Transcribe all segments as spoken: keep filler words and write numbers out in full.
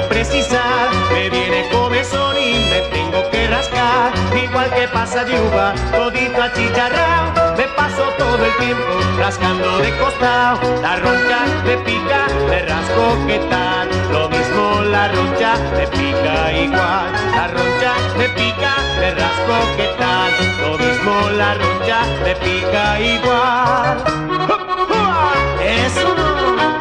precisar. Me viene comezón y me tengo que rascar. Igual que pasa de uva, todito achicharrao. Me paso todo el tiempo rascando de costado. La roncha me pica, me rasco, ¿qué tal? Lo mismo la roncha me pica igual. La roncha me pica, me rasco, ¿qué tal? Lo mismo la roncha me pica igual. Eso no.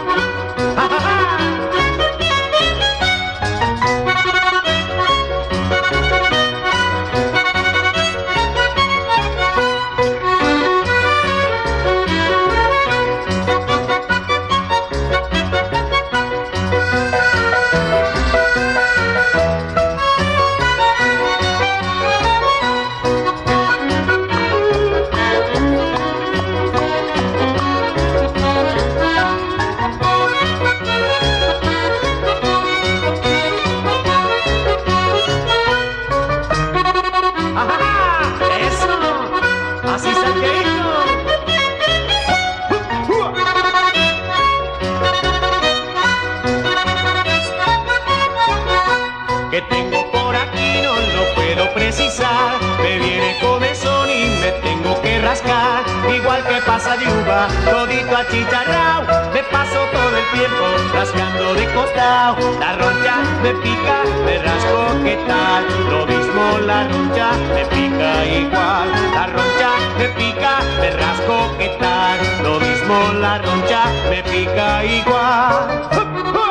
Que tengo por aquí no lo puedo precisar. Me viene comezón y me tengo que rascar. Igual que pasa de uva, todito achicharrao. Me paso todo el tiempo rascando de costado. La roncha me pica, me rasco, ¿qué tal? Lo mismo la roncha me pica igual. La roncha me pica, me rasco, ¿qué tal? Lo mismo la roncha me pica igual.